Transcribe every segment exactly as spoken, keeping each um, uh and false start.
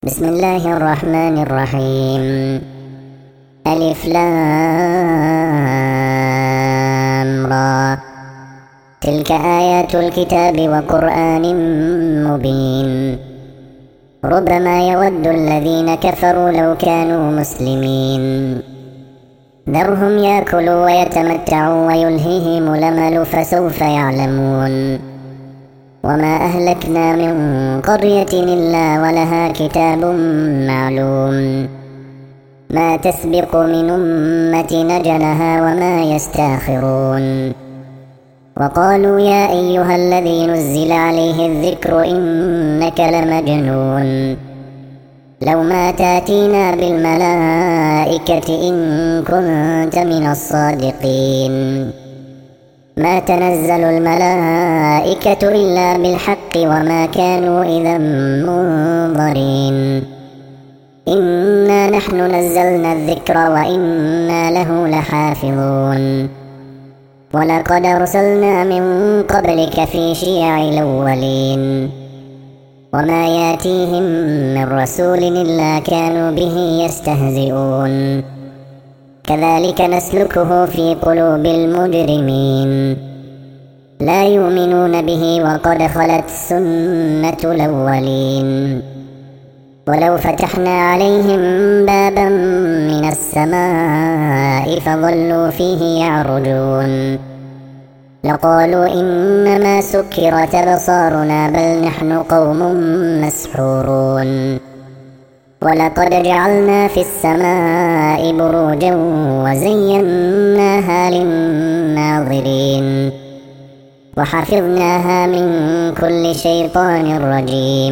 بسم الله الرحمن الرحيم. ألف لام را. تلك آيات الكتاب وقرآن مبين. ربما يود الذين كفروا لو كانوا مسلمين. ذرهم يأكلوا ويتمتعوا ويلهيهم الأمل فسوف يعلمون. وما أهلكنا من قرية إلا ولها كتاب معلوم. ما تسبق من أمة نجلها وما يستاخرون. وقالوا يا أيها الذي نزل عليه الذكر إنك لمجنون. لو ما تاتينا بالملائكة إن كنت من الصادقين. ما تنزل الملائكة إلا بالحق وما كانوا إذا منظرين. إنا نحن نزلنا الذكر وإنا له لحافظون. ولقد أرسلنا من قبلك في شيع الأولين. وما ياتيهم من رسول إلا كانوا به يستهزئون. كذلك نسلكه في قلوب المجرمين. لا يؤمنون به وقد خلت سنة الأولين. ولو فتحنا عليهم بابا من السماء فظلوا فيه يعرجون لقالوا إنما سكرت أبصارنا بل نحن قوم مسحورون. ولقد جعلنا في السماء بروجا وزيناها للناظرين. وحفظناها من كل شيطان رجيم.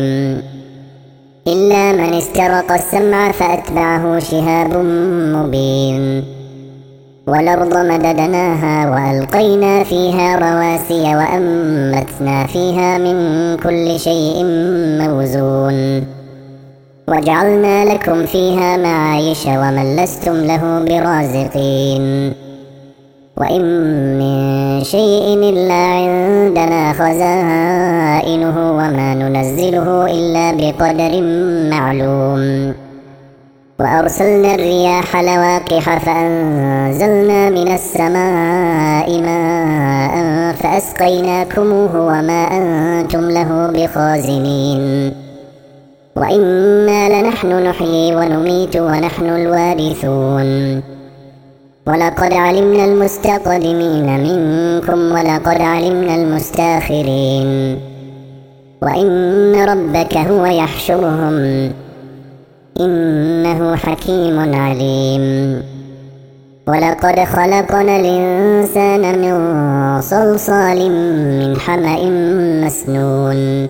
إلا من استرق السمع فأتبعه شهاب مبين. والأرض مددناها وألقينا فيها رواسي وأنبتنا فيها من كل شيء موزون. وجعلنا لكم فيها معايش ومن لستم له برازقين. وإن من شيء إلا عندنا خزائنه وما ننزله إلا بقدر معلوم. وأرسلنا الرياح لواقح فأنزلنا من السماء ماء فأسقيناكموه وما أنتم له بخازنين. وإنا لنحن نحيي ونميت ونحن الوارثون. ولقد علمنا المستقدمين منكم ولقد علمنا المستاخرين. وإن ربك هو يحشرهم إنه حكيم عليم. ولقد خلقنا الإنسان من صلصال من حمأ مسنون.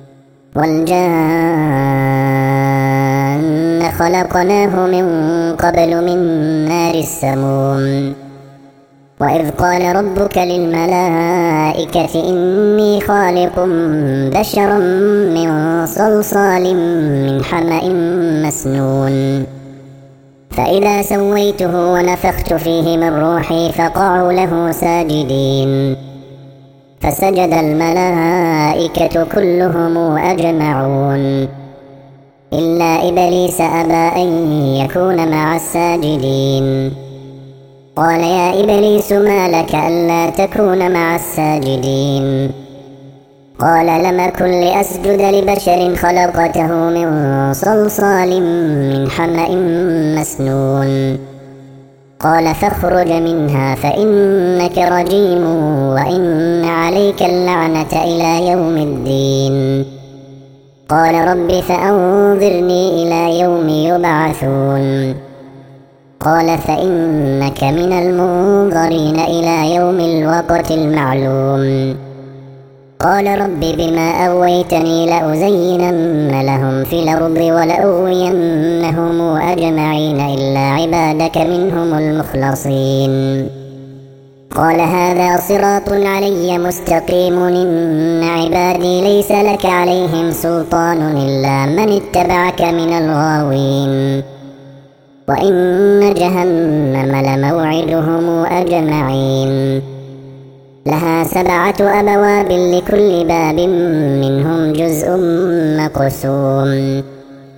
والجان خلقناه من قبل من نار السموم. وإذ قال ربك للملائكة إني خالق بشرا من صلصال من حمأ مسنون. فإذا سويته ونفخت فيه من روحي فقعوا له ساجدين. فسجد الملائكة كلهم أجمعون إلا إبليس أبى أن يكون مع الساجدين. قال يا إبليس ما لك ألا تكون مع الساجدين. قال لم أكن لأسجد لبشر خلقته من صلصال من حمأ مسنون. قال فاخرج منها فإنك رجيم وإن عليك اللعنة إلى يوم الدين. قال رب فأنظرني إلى يوم يبعثون. قال فإنك من المنظرين إلى يوم الوقت المعلوم. قال رب بما أغويتني لأزينن لهم في الأرض ولأغوينهم أجمعين إلا عبادك منهم المخلصين. قال هذا صراط علي مستقيم إن عبادي ليس لك عليهم سلطان إلا من اتبعك من الغاوين. وإن جهنم لموعدهم أجمعين. لها سبعة أبواب لكل باب منهم جزء مقسوم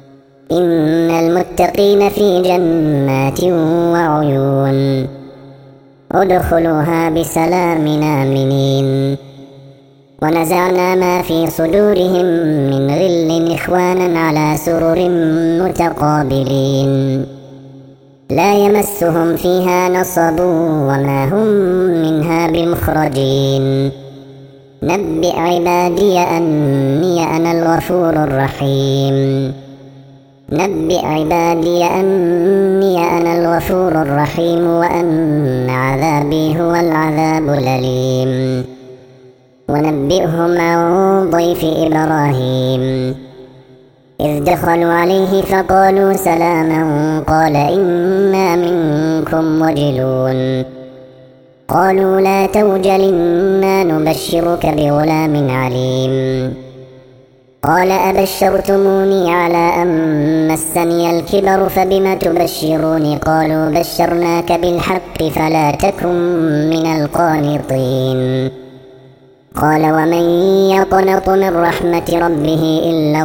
إن المتقين في جنات وعيون ادخلوها بسلام آمنين ونزعنا ما في صدورهم من غل إخوانا على سرر متقابلين لا يمسهم فيها نصب وما هم منها بمخرجين نبئ عبادي أني أنا الغفور الرحيم نبئ عبادي أني أنا الغفور الرحيم وأن عذابي هو العذاب الأليم ونبئهم عن ضيف إبراهيم إذ دخلوا عليه فقالوا سلاما قال إنا منكم وجلون قالوا لا توجل إنا نبشرك بغلام عليم قال أبشرتموني على أن مسني الكبر فبم تبشرون قالوا بشرناك بالحق فلا تكن من القانطين قال ومن يقنط من رحمة ربه إلا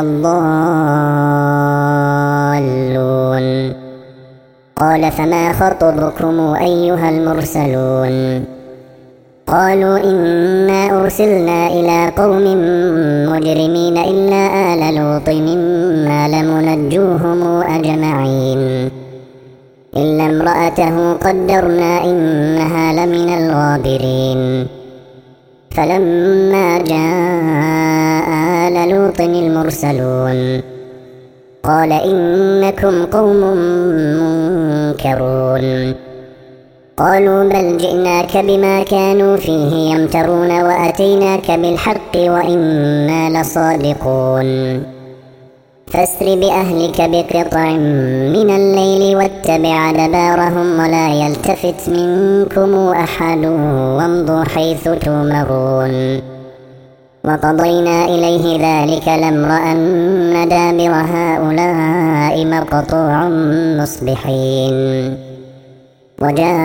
الضالون قال فما خطبكم أيها المرسلون قالوا إنا أرسلنا إلى قوم مجرمين إلا آل لوط إنا لمنجوهم أجمعين إلا امرأته قدرنا إنها لمن الغابرين فلما جاء آل لوط المرسلون قال إنكم قوم منكرون قالوا بل جئناك بما كانوا فيه يمترون وأتيناك بالحق وإنا لصادقون فاسر بأهلك بقطع من الليل واتبع أدبارهم ولا يلتفت منكم أحد وامضوا حيث تؤمرون وقضينا إليه ذلك الأمر أن دابر هؤلاء مقطوع مصبحين وجاء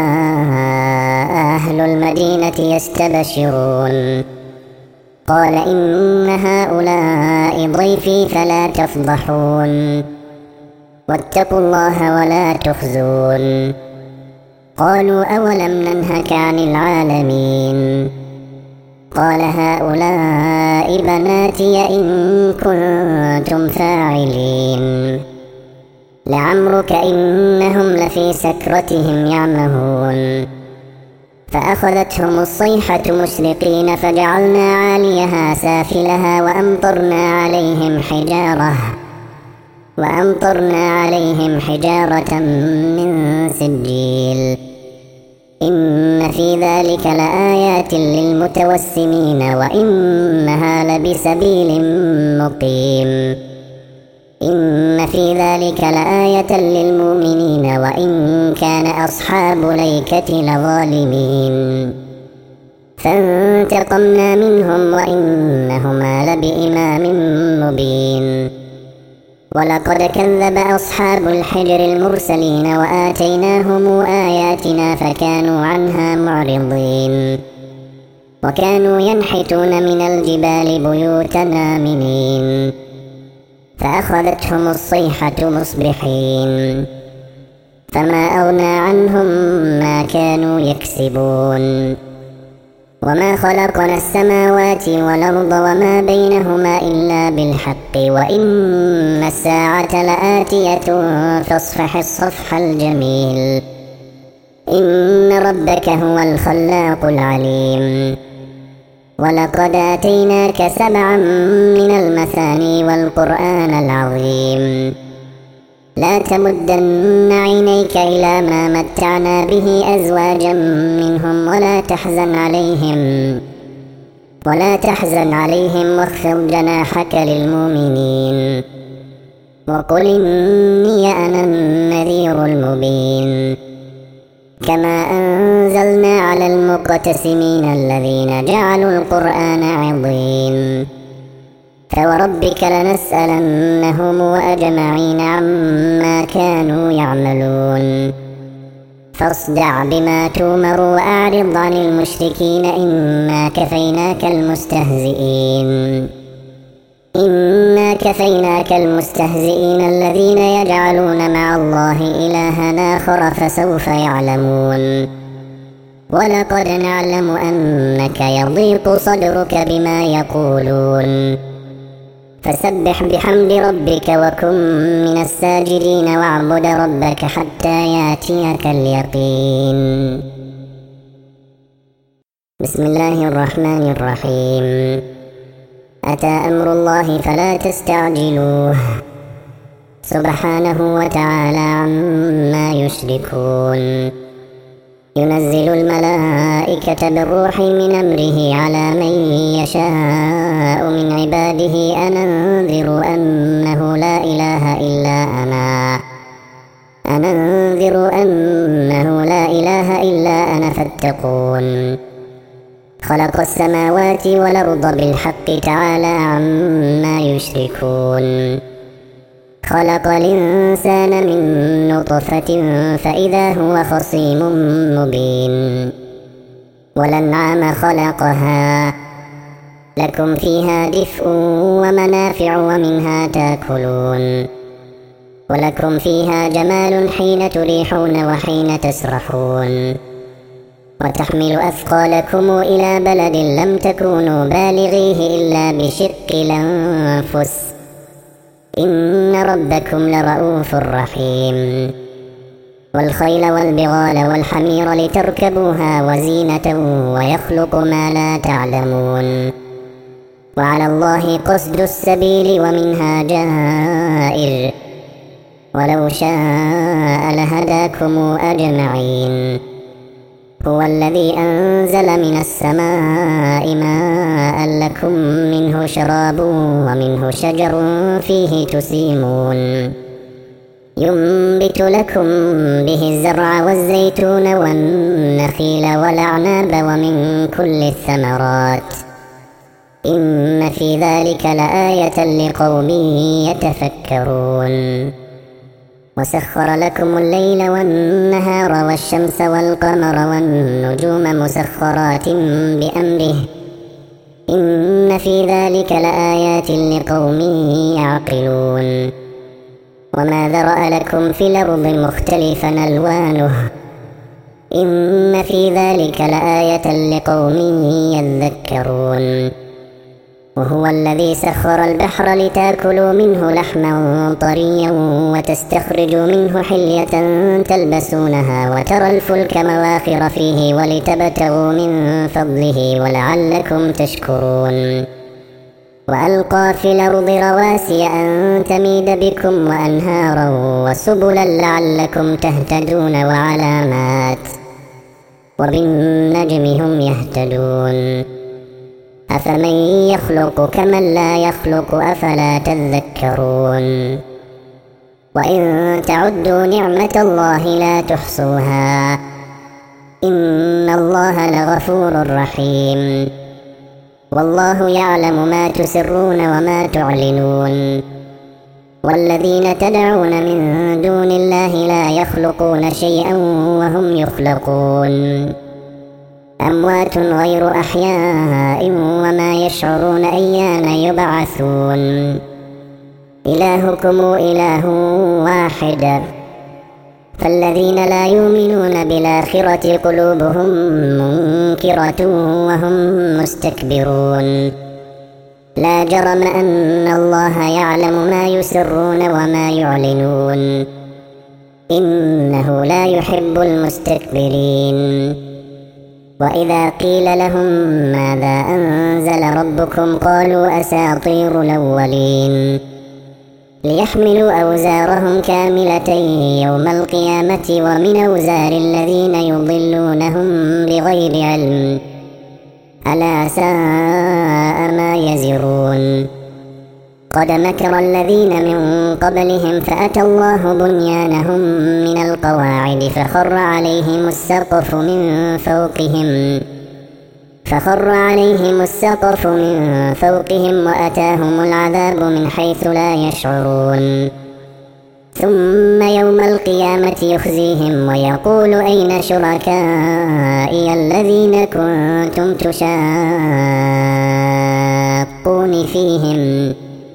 أهل المدينة يستبشرون قال إن هؤلاء ضيفي فلا تفضحون واتقوا الله ولا تخزون قالوا أولم ننهك عن العالمين قال هؤلاء بناتي إن كنتم فاعلين لعمرك إنهم لفي سكرتهم يعمهون فأخذتهم الصيحة مشرقين فجعلنا عاليها سافلها وأمطرنا عليهم حجارة وأمطرنا عليهم حجارة من سجيل إن في ذلك لآيات للمتوسمين وإنها لبسبيل مقيم إن في ذلك لآية للمؤمنين وإن كان أصحاب ليكة لظالمين فانتقمنا منهم وإنهما لبإمام مبين ولقد كذب أصحاب الحجر المرسلين وآتيناهم آياتنا فكانوا عنها معرضين وكانوا ينحتون من الجبال بيوتا آمنين فأخذتهم الصيحة مصبحين فما أغنى عنهم ما كانوا يكسبون وما خلقنا السماوات والأرض وما بينهما إلا بالحق وإن الساعة لآتية فاصفح الصفح الجميل إن ربك هو الخلاق العليم ولقد آتيناك سبعا من المثاني والقرآن العظيم لا تمدن عينيك إلى ما متعنا به أزواجا منهم ولا تحزن عليهم ولا تحزن عليهم واخفض جناحك للمؤمنين وقل إني أنا النذير المبين كما أنزلنا على المقتسمين الذين جعلوا القرآن عضين فوربك لنسألنهم أجمعين عما كانوا يعملون فاصدع بما تؤمر وأعرض عن المشركين إنا كفيناك المستهزئين إنا كفيناك المستهزئين الذين يجعلون مع الله إلها آخر فسوف يعلمون ولقد نعلم أنك يضيق صدرك بما يقولون فسبح بحمد ربك وكن من الساجدين واعبد ربك حتى ياتيك اليقين. بسم الله الرحمن الرحيم. أتى أمر الله فلا تستعجلوه سبحانه وتعالى عما يشركون. ينزل الملائكة بالروح من أمره على من يشاء من عباده أن أنذروا أنه لا إله إلا أنا أن أنذروا أنه لا إله إلا أنا فاتقون. خلق السماوات والأرض بالحق تعالى عما يشركون. خلق الإنسان من نطفة فإذا هو خصيم مبين. والأنعام خلقها لكم فيها دفء ومنافع ومنها تأكلون ولكم فيها جمال حين تريحون وحين تسرحون وتحمل أثقالكم إلى بلد لم تكونوا بالغيه إلا بشق الأنفس إن ربكم لرؤوف رحيم. والخيل والبغال والحمير لتركبوها وزينة ويخلق ما لا تعلمون وعلى الله قصد السبيل ومنها جائر ولو شاء لهداكم أجمعين. هو الذي أنزل من السماء ماء لكم منه شراب ومنه شجر فيه تسيمون ينبت لكم به الزرع والزيتون والنخيل والأعناب ومن كل الثمرات إن في ذلك لآية لقوم يتفكرون. وسخر لكم الليل والنهار والشمس والقمر والنجوم مسخرات بأمره إن في ذلك لآيات لقوم يعقلون. وما ذرأ لكم في الأرض مختلفا ألوانه إن في ذلك لآية لقوم يذكرون. وهو الذي سخر البحر لتاكلوا منه لحما طريا وتستخرجوا منه حلية تلبسونها وترى الفلك مواخر فيه ولتبتغوا من فضله ولعلكم تشكرون. وألقى في الأرض رواسي أن تميد بكم وأنهارا وسبلا لعلكم تهتدون وعلامات وبالنجم هم يهتدون. أفمن يخلق كمن لا يخلق أفلا تذكرون. وإن تعدوا نعمة الله لا تحصوها إن الله لغفور رحيم. والله يعلم ما تسرون وما تعلنون. والذين تدعون من دون الله لا يخلقون شيئا وهم يخلقون أموات غير أحياء وما يشعرون أيان يبعثون. إلهكم إله واحد فالذين لا يؤمنون بالآخرة قلوبهم منكرة وهم مستكبرون. لا جرم أن الله يعلم ما يسرون وما يعلنون إنه لا يحب المستكبرين. وإذا قيل لهم ماذا أنزل ربكم قالوا أساطير الأولين ليحملوا أوزارهم كاملة يوم القيامة ومن أوزار الذين يضلونهم بغير علم ألا ساء ما يزرون. قد مكر الذين من قبلهم فأتى الله بنيانهم من القواعد فخر عليهم السقف من فوقهم فخر عليهم السقف من فوقهم وأتاهم العذاب من حيث لا يشعرون. ثم يوم القيامة يخزيهم ويقول أين شركائي الذين كنتم تشاقون فيهم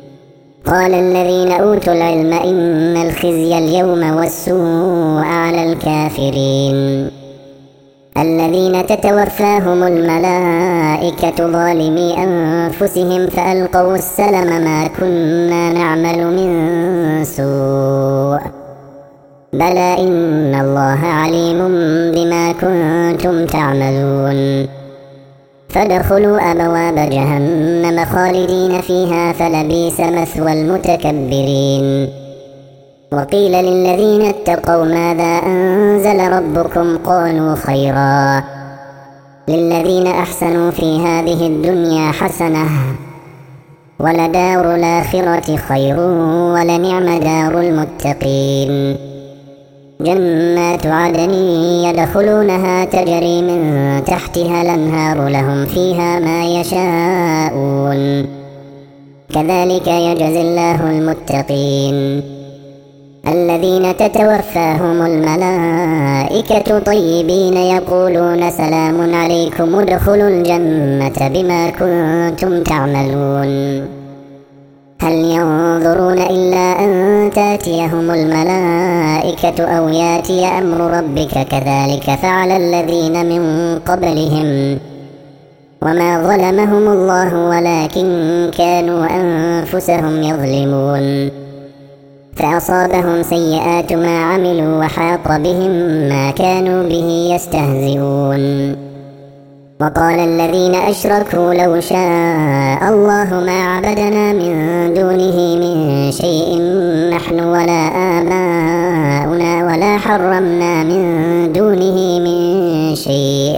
قال الذين أوتوا العلم إن الخزي اليوم والسوء على الكافرين الذين تتوفاهم الملائكة ظالمي أنفسهم فألقوا السلم ما كنا نعمل من سوء بلى إن الله عليم بما كنتم تعملون فادخلوا أبواب جهنم خالدين فيها فلبئس مثوى المتكبرين وقيل للذين اتقوا ماذا أنزل ربكم قالوا خيرا للذين أحسنوا في هذه الدنيا حسنة ولدار الآخرة خير ولنعم دار المتقين جنات عدن يدخلونها تجري من تحتها الأنهار لهم فيها ما يشاءون كذلك يجزي الله المتقين الذين تتوفاهم الملائكة طيبين يقولون سلام عليكم ادخلوا الجنة بما كنتم تعملون هل ينظرون إلا أن تأتيهم الملائكة أو يأتي أمر ربك كذلك فعل الذين من قبلهم وما ظلمهم الله ولكن كانوا أنفسهم يظلمون فأصابهم سيئات ما عملوا وحاق بهم ما كانوا به يستهزئون وقال الذين أشركوا لو شاء الله ما عبدنا من دونه من شيء نحن ولا آباؤنا ولا حرمنا من دونه من شيء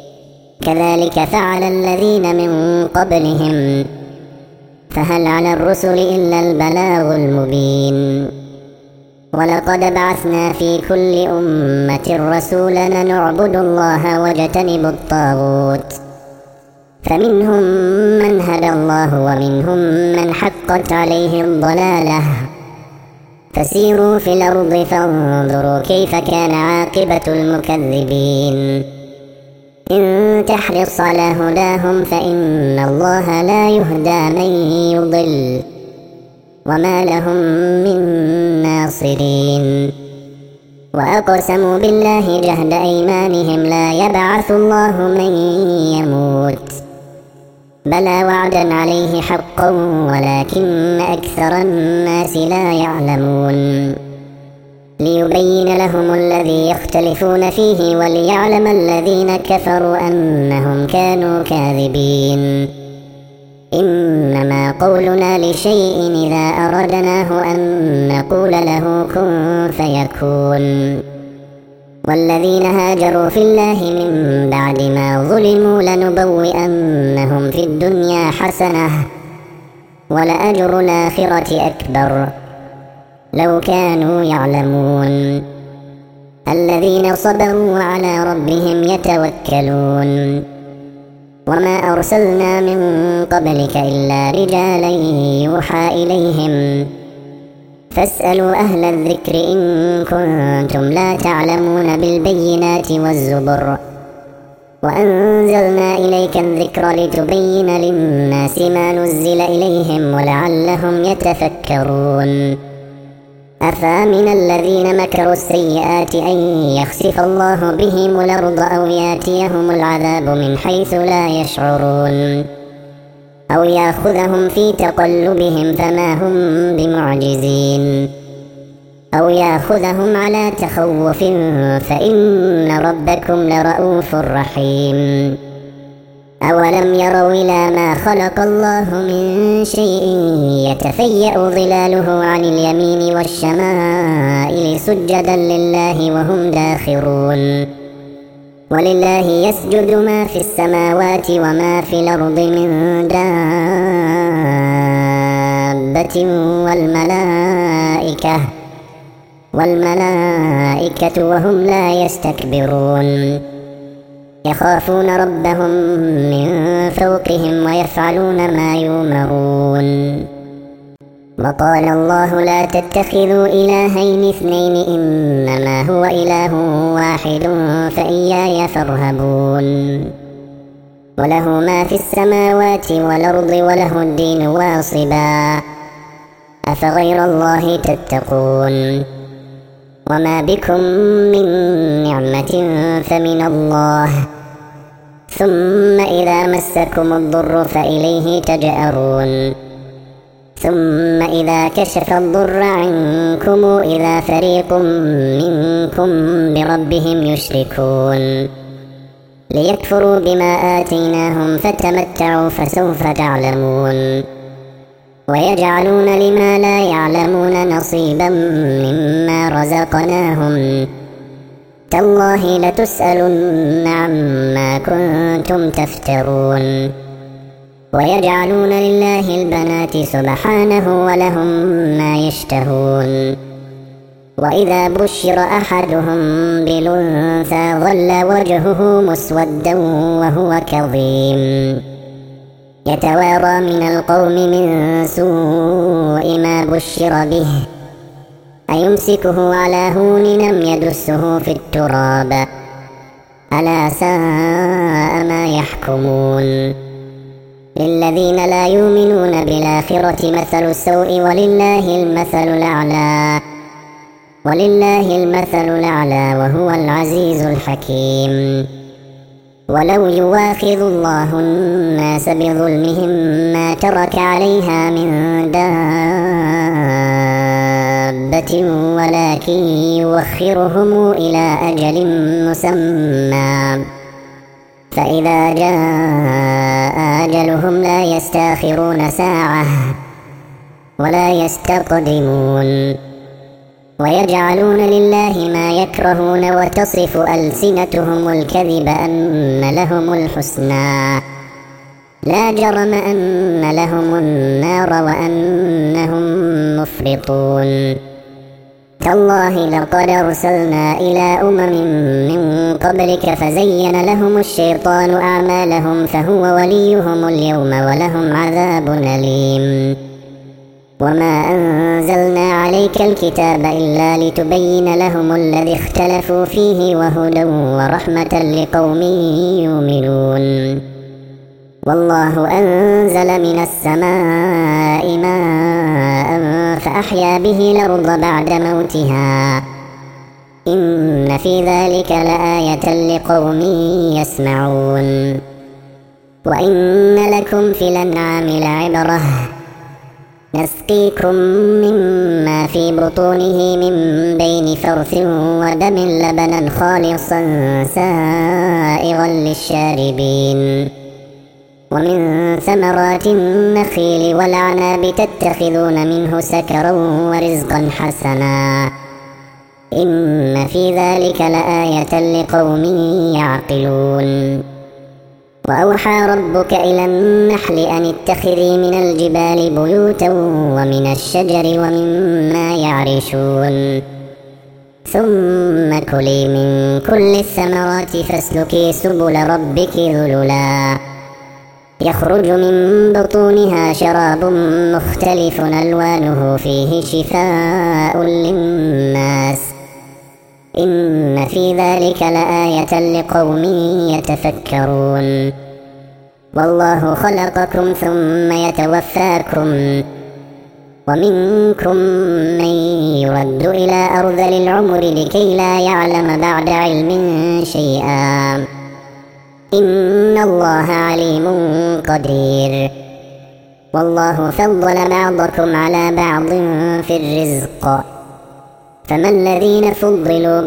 كذلك فعل الذين من قبلهم فهل على الرسل إلا البلاغ المبين ولقد بعثنا في كل أمة رسولا نعبد الله واجتنب الطاغوت فمنهم من هدى الله ومنهم من حقت عليه الضلالة فسيروا في الأرض فانظروا كيف كان عاقبة المكذبين إن تحرص على هداهم فإن الله لا يهدى من يضل وما لهم من ناصرين وأقسموا بالله جهد أيمانهم لا يبعث الله من يموت بلى وعدا عليه حقا ولكن أكثر الناس لا يعلمون ليبين لهم الذي يختلفون فيه وليعلم الذين كفروا أنهم كانوا كاذبين إنما قولنا لشيء إذا أردناه أن نقول له كن فيكون والذين هاجروا في الله من بعد ما ظلموا لنبوئنهم في الدنيا حسنة ولأجر الآخرة أكبر لو كانوا يعلمون الذين صبروا على ربهم يتوكلون وما أرسلنا من قبلك إلا رجالا يوحى إليهم فاسألوا أهل الذكر إن كنتم لا تعلمون بالبينات والزبر وأنزلنا إليك الذكر لتبين للناس ما نزل إليهم ولعلهم يتفكرون أفامن الذين مكروا السيئات أن يخسف الله بهم الأرض أو ياتيهم العذاب من حيث لا يشعرون أو يأخذهم في تقلبهم فما هم بمعجزين أو يأخذهم على تخوف فإن ربكم لرؤوف رحيم أولم يروا إلى ما خلق الله من شيء يتفيأ ظلاله عن اليمين والشمائل سجدا لله وهم داخرون ولله يسجد ما في السماوات وما في الأرض من دابة والملائكة والملائكة وهم لا يستكبرون يخافون ربهم من فوقهم ويفعلون ما يؤمرون وقال الله لا تتخذوا إلهين اثنين إنما هو إله واحد فإياي فارهبون وله ما في السماوات والأرض وله الدين واصبا أفغير الله تتقون وما بكم من نعمة فمن الله ثم إذا مسكم الضر فإليه تجأرون ثم إذا كشف الضر عنكم إذا فريق منكم بربهم يشركون ليكفروا بما آتيناهم فتمتعوا فسوف تعلمون ويجعلون لما لا يعلمون نصيبا مما رزقناهم تالله لتسألن عما كنتم تفترون ويجعلون لله البنات سبحانه ولهم ما يشتهون وإذا بشر أحدهم بالأنثى ظل وجهه مسودا وهو كظيم يتوارى من القوم من سوء ما بشر به أيمسكه على هون أم يدسه في التراب ألا ساء ما يحكمون للذين لا يؤمنون بالآخرة مثل السوء ولله المثل الأعلى ولله المثل الأعلى وهو العزيز الحكيم ولو يواخذ الله الناس بظلمهم ما ترك عليها من دابة ولكن يوخرهم إلى أجل مسمى فإذا جاء أجلهم لا يستأخرون ساعة ولا يستقدمون ويجعلون لله ما يكرهون وتصف ألسنتهم الكذب أن لهم الحسنى لا جرم أن لهم النار وأنهم مفرطون تالله لقد أرسلنا إلى أمم من قبلك فزين لهم الشيطان أعمالهم فهو وليهم اليوم ولهم عذاب أليم وما أنزلنا عليك الكتاب إلا لتبين لهم الذي اختلفوا فيه وهدى ورحمة لقوم يؤمنون والله أنزل من السماء ماء فأحيا به الأرض بعد موتها إن في ذلك لآية لقوم يسمعون وإن لكم في الأنعام لعبرة نسقيكم مما في بطونه من بين فرث ودم لبنا خالصا سائغا للشاربين ومن ثمرات النخيل والأعناب تتخذون منه سكرا ورزقا حسنا إن في ذلك لآية لقوم يعقلون وأوحى ربك إلى النحل أن اتخذي من الجبال بيوتا ومن الشجر ومما يعرشون ثم كلي من كل الثمرات فاسلكي سبل ربك ذللا يخرج من بطونها شراب مختلف ألوانه فيه شفاء للناس إن في ذلك لآية لقوم يتفكرون والله خلقكم ثم يتوفاكم ومنكم من يرد إلى أرذل العمر لكي لا يعلم بعد علم شيئا إن الله عليم قدير والله فضل بعضكم على بعض في الرزق فما الذين فضلوا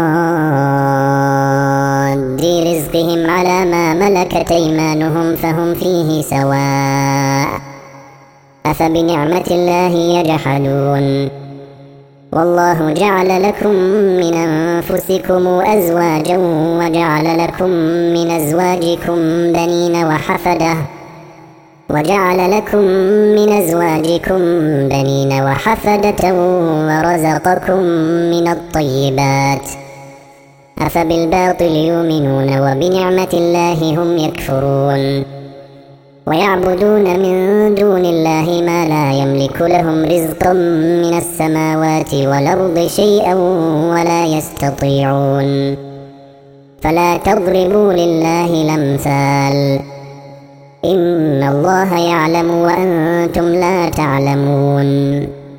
براد رزقهم على ما ملكت أيمانهم فهم فيه سواء أفبنعمة الله يجحدون والله جعل لكم من أنفسكم أزواجا وجعل لكم من أزواجكم بنين وحفدة وجعل لكم من أزواجكم بنين وحفدة ورزقكم من الطيبات أفبالباطل يؤمنون وبنعمة الله هم يكفرون ويعبدون من دون الله ما لا يملك لهم رزقا من السماوات والأرض شيئا ولا يستطيعون فلا تضربوا لله الأمثال إن الله يعلم وأنتم لا تعلمون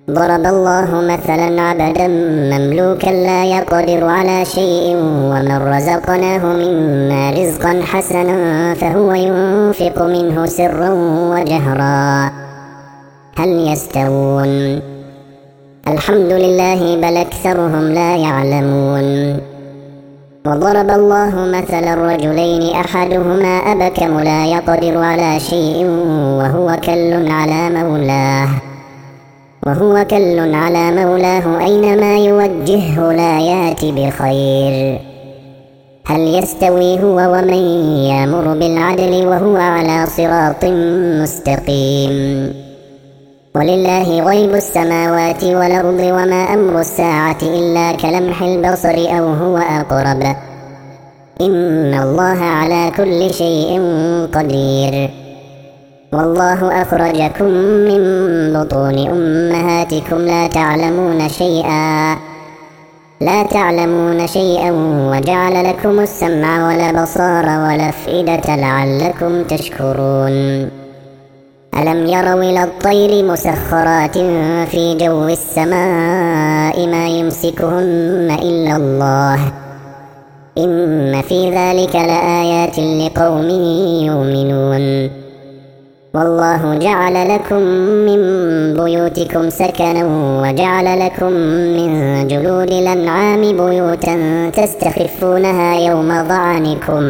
ضرب الله مثلا عبدا مملوكا لا يقدر على شيء ومن رزقناه منا رزقا حسنا فهو ينفق منه سرا وجهرا هل يستوون؟ الحمد لله بل أكثرهم لا يعلمون. وضرب الله مثلا الرجلين أحدهما أبكم لا يقدر على شيء وهو كل على مولاه وهو كل على مولاه أينما يوجهه لا يات بخير هل يستوي هو ومن يأمر بالعدل وهو على صراط مستقيم؟ ولله غيب السماوات والأرض وما أمر الساعة إلا كلمح البصر أو هو أقرب إن الله على كل شيء قدير. والله أخرجكم من بطون أمهاتكم لا تعلمون شيئا لا تعلمون شيئا وجعل لكم السمع والأبصار والأفئدة لعلكم تشكرون. ألم يروا إلى الطير مسخرات في جو السماء ما يمسكهن إلا الله إن في ذلك لآيات لقوم يؤمنون. والله جعل لكم من بيوتكم سكنا وجعل لكم من جلود الأنعام بيوتا تستخفونها يوم ظعنكم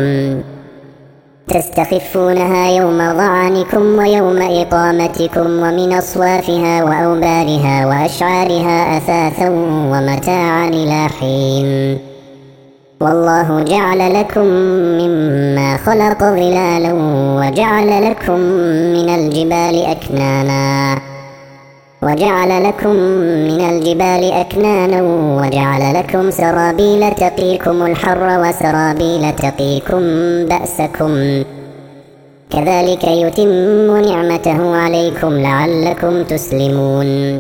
تستخفونها يوم ظعنكم ويوم إقامتكم ومن أصوافها وأوبارها وأشعارها أثاثا ومتاعا إلى حين. والله جعل لكم مما خلق ظلالا وجعل لكم من الجبال أكنانا وجعل لكم من الجبال أكنانا وجعل لكم سرابيل تقيكم الحر وسرابيل تقيكم بأسكم كذلك يتم نعمته عليكم لعلكم تسلمون.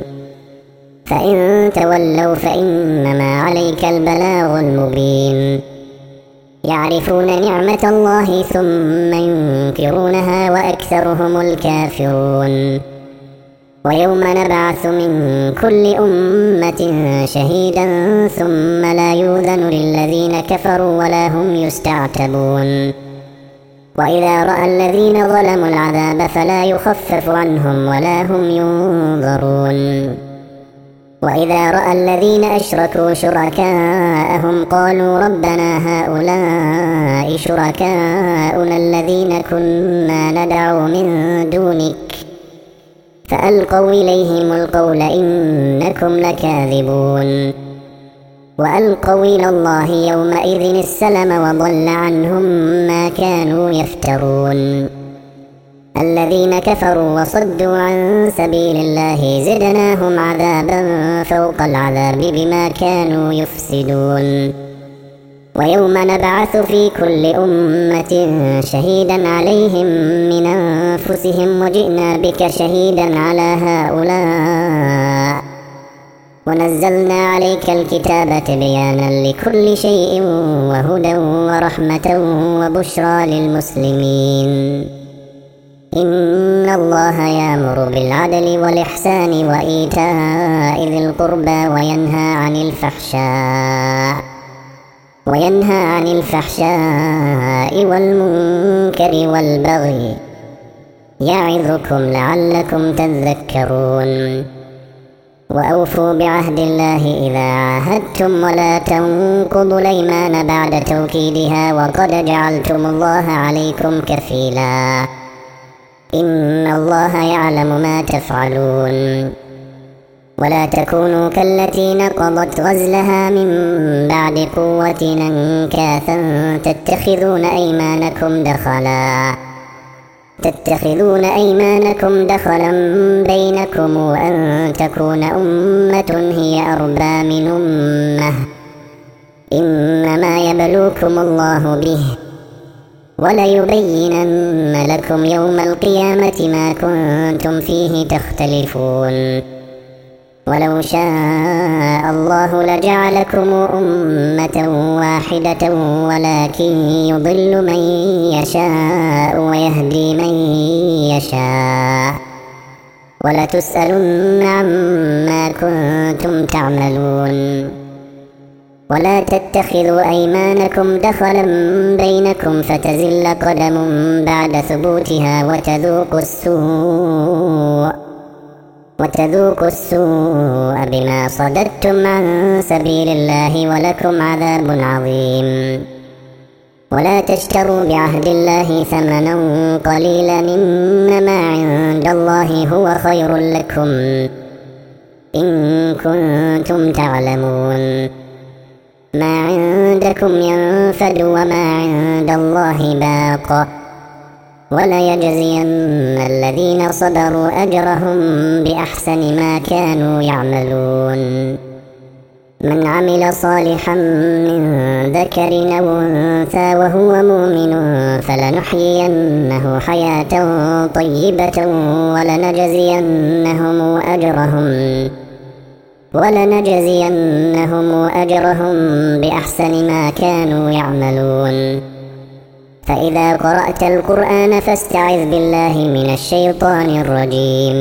فإن تولوا فإنما عليك البلاغ المبين. يعرفون نعمة الله ثم ينكرونها وأكثرهم الكافرون. ويوم نبعث من كل أمة شهيدا ثم لا يؤذن للذين كفروا ولا هم يستعتبون. وإذا رأى الذين ظلموا العذاب فلا يخفف عنهم ولا هم ينظرون. وإذا رأى الذين أشركوا شركاءهم قالوا ربنا هؤلاء شركاؤنا الذين كنا ندعو من دونك فألقوا إليهم القول إنكم لكاذبون. وألقوا إلى الله يومئذ السلم وضل عنهم ما كانوا يفترون. الذين كفروا وصدوا عن سبيل الله زدناهم عذابا فوق العذاب بما كانوا يفسدون. ويوم نبعث في كل أمة شهيدا عليهم من أنفسهم وجئنا بك شهيدا على هؤلاء ونزلنا عليك الكتاب تبيانا لكل شيء وهدى ورحمة وبشرى للمسلمين. إن الله يأمر بالعدل والإحسان وإيتاء ذي القربى وينهى عن الفحشاء وينهى عن الفحشاء والمنكر والبغي يعظكم لعلكم تذكرون. وأوفوا بعهد الله إذا عاهدتم ولا تنقضوا الأيمان بعد توكيدها وقد جعلتم الله عليكم كفيلا إن الله يعلم ما تفعلون. ولا تكونوا كالتي نقضت غزلها من بعد قوة أنكاثا تتخذون أيمانكم دخلا تتخذون أيمانكم دخلا بينكم وأن تكون أمة هي أربى من أمة إنما يبلوكم الله به وليبينن لكم يوم القيامة ما كنتم فيه تختلفون. ولو شاء الله لجعلكم أمة واحدة ولكن يضل من يشاء ويهدي من يشاء ولتسألن عما كنتم تعملون ولا تتخذوا أيمانكم دخلا بينكم فتزل قدم بعد ثبوتها وتذوقوا السوء وتذوقوا السوء بما صددتم عن سبيل الله ولكم عذاب عظيم. ولا تشتروا بعهد الله ثمنا قليلا إنما عند الله هو خير لكم إن كنتم تعلمون. ما عندكم ينفد وما عند الله باق وليجزين الذين صبروا أجرهم بأحسن ما كانوا يعملون. من عمل صالحا من ذكر أو أنثى وهو مؤمن فلنحيينه حياة طيبة ولنجزينهم أجرهم ولنجزينهم أجرهم بأحسن ما كانوا يعملون. فإذا قرأت القرآن فاستعذ بالله من الشيطان الرجيم.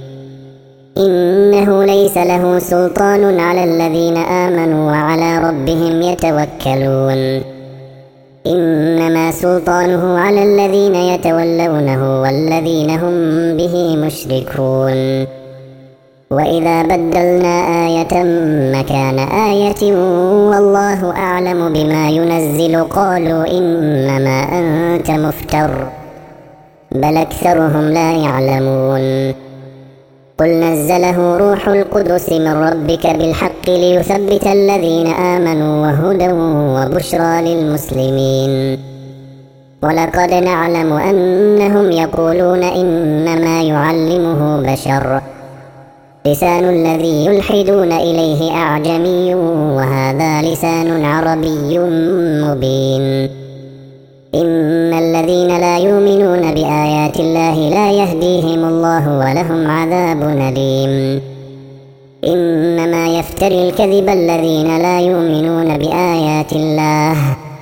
إنه ليس له سلطان على الذين آمنوا وعلى ربهم يتوكلون. إنما سلطانه على الذين يتولونه والذين هم به مشركون. وإذا بدلنا آية مكان آية والله أعلم بما ينزل قالوا إنما أنت مفتر بل أكثرهم لا يعلمون. قل نزله روح القدس من ربك بالحق ليثبت الذين آمنوا وهدى وبشرى للمسلمين. ولقد نعلم أنهم يقولون إنما يعلمه بشر لسان الذي يلحدون إليه أعجمي وهذا لسان عربي مبين. إن الذين لا يؤمنون بآيات الله لا يهديهم الله ولهم عذاب أليم. إنما يفتري الكذب الذين لا يؤمنون بآيات الله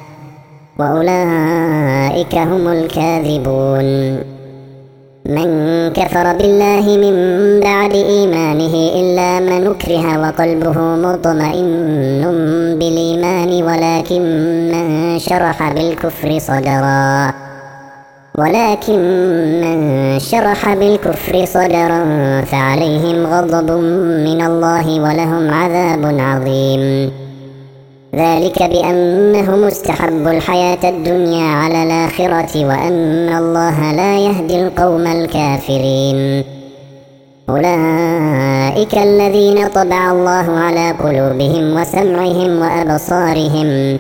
وأولئك هم الكاذبون. من كفر بالله من بعد إيمانه إلا من أكره وقلبه مطمئن بالإيمان ولكن من شرح بالكفر صدرا ولكن من شرح بالكفر صدرا فعليهم غضب من الله ولهم عذاب عظيم. ذلك بأنهم استحبوا الحياة الدنيا على الآخرة وأن الله لا يهدي القوم الكافرين. أولئك الذين طبع الله على قلوبهم وسمعهم وأبصارهم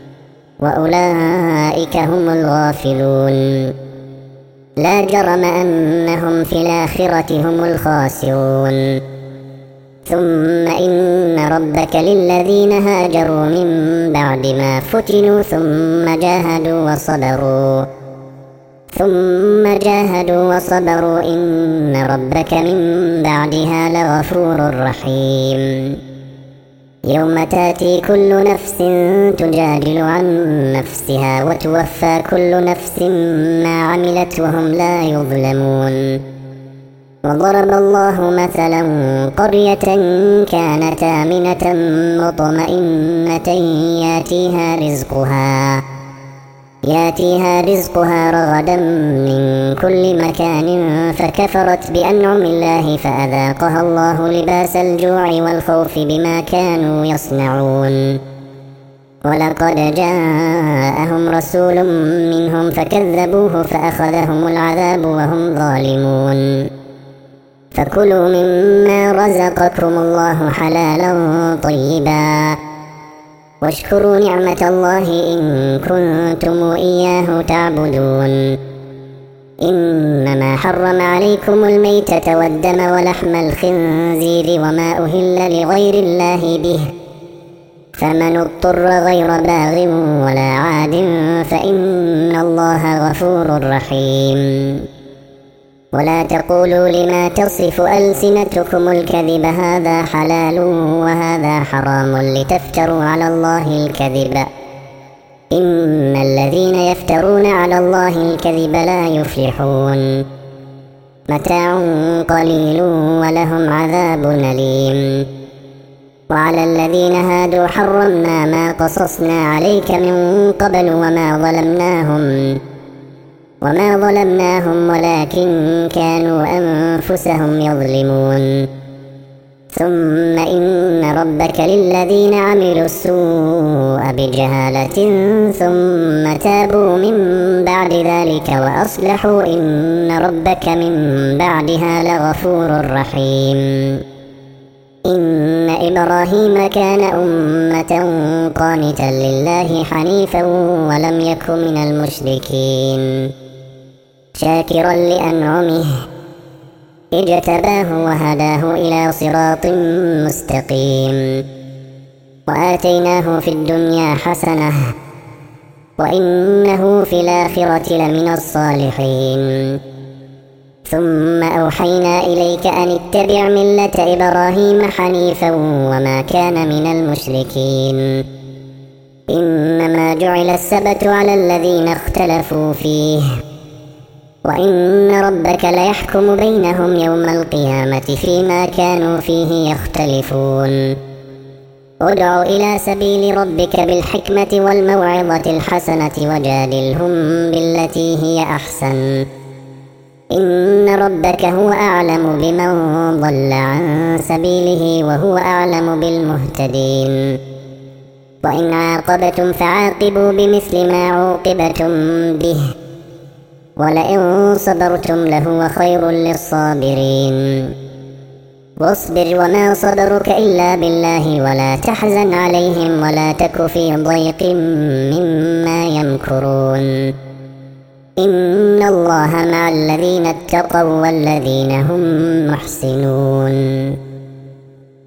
وأولئك هم الغافلون. لا جرم أنهم في الآخرة هم الخاسرون. ثم إن ربك للذين هاجروا من بعد ما فتنوا ثم جاهدوا وصبروا ثم جاهدوا وصبروا إن ربك من بعدها لغفور رحيم. يوم تأتي كل نفس تجادل عن نفسها وتوفى كل نفس ما عملت وهم لا يظلمون. وضرب الله مثلا قرية كانت آمنة مطمئنة ياتيها رزقها ياتيها رزقها رغدا من كل مكان فكفرت بأنعم الله فأذاقها الله لباس الجوع والخوف بما كانوا يصنعون. ولقد جاءهم رسول منهم فكذبوه فأخذهم العذاب وهم ظالمون. فكلوا مما رزقكم الله حلالا طيبا واشكروا نعمة الله إن كنتم إياه تعبدون. إنما حرم عليكم الميتة والدم ولحم الخنزير وما أهل لغير الله به فمن اضطر غير باغ ولا عاد فإن الله غفور رحيم. ولا تقولوا لما تصف ألسنتكم الكذب هذا حلال وهذا حرام لتفتروا على الله الكذب إن الذين يفترون على الله الكذب لا يفلحون. متاع قليل ولهم عذاب أليم. وعلى الذين هادوا حرمنا ما قصصنا عليك من قبل وما ظلمناهم وما ظلمناهم ولكن كانوا أنفسهم يظلمون. ثم إن ربك للذين عملوا السوء بجهالة ثم تابوا من بعد ذلك وأصلحوا إن ربك من بعدها لغفور رحيم. إن إبراهيم كان أمة قانتا لله حنيفا ولم يك من المشركين شاكرا لأنعمه اجتباه وهداه إلى صراط مستقيم. وآتيناه في الدنيا حسنة وإنه في الآخرة لمن الصالحين. ثم أوحينا إليك أن اتبع ملة إبراهيم حنيفا وما كان من المشركين. إنما جعل السبت على الذين اختلفوا فيه وإن ربك ليحكم بينهم يوم القيامة فيما كانوا فيه يختلفون. ادع إلى سبيل ربك بالحكمة والموعظة الحسنة وجادلهم بالتي هي أحسن إن ربك هو أعلم بمن ضل عن سبيله وهو أعلم بالمهتدين. وإن عاقبتم فعاقبوا بمثل ما عوقبتم به ولئن صبرتم لهو خير للصابرين. واصبر وما صبرك إلا بالله ولا تحزن عليهم ولا تك في ضيق مما يمكرون. إن الله مع الذين اتقوا والذين هم محسنون.